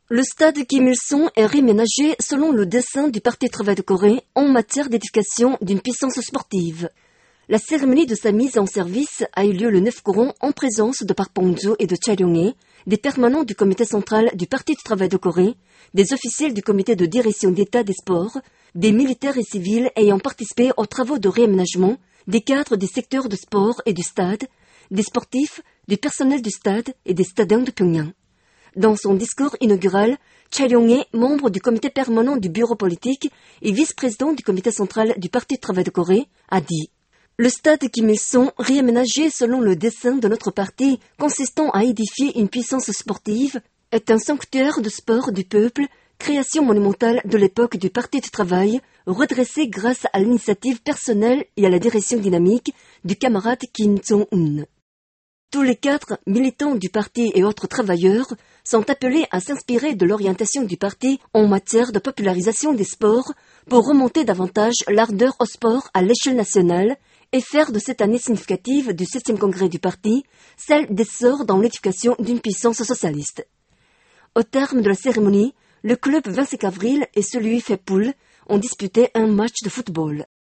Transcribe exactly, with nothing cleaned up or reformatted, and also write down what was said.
Le stade Kim Il-sung est réménagé selon le dessein du Parti Travail de Corée en matière d'édification d'une puissance sportive. La cérémonie de sa mise en service a eu lieu le neuf courant en présence de Park Bong-joo et de Cha Lyong-hee, des permanents du comité central du Parti du Travail de Corée, des officiels du comité de direction d'État des sports, des militaires et civils ayant participé aux travaux de réaménagement, des cadres des secteurs de sport et du stade, des sportifs, du personnel du stade et des stadions de Pyongyang. Dans son discours inaugural, Cha Lyong-hee, membre du comité permanent du bureau politique et vice-président du comité central du Parti du Travail de Corée, a dit « Le stade Kim Il-sung, réaménagé selon le dessein de notre parti, consistant à édifier une puissance sportive, est un sanctuaire de sport du peuple, création monumentale de l'époque du Parti du Travail, redressée grâce à l'initiative personnelle et à la direction dynamique du camarade Kim Jong-un. » Tous les cadres, militants du parti et autres travailleurs sont appelés à s'inspirer de l'orientation du parti en matière de popularisation des sports pour remonter davantage l'ardeur au sport à l'échelle nationale et faire de cette année significative du septième congrès du parti celle d'essor dans l'éducation d'une puissance socialiste. Au terme de la cérémonie, le club vingt-cinq avril et celui fait poule ont disputé un match de football.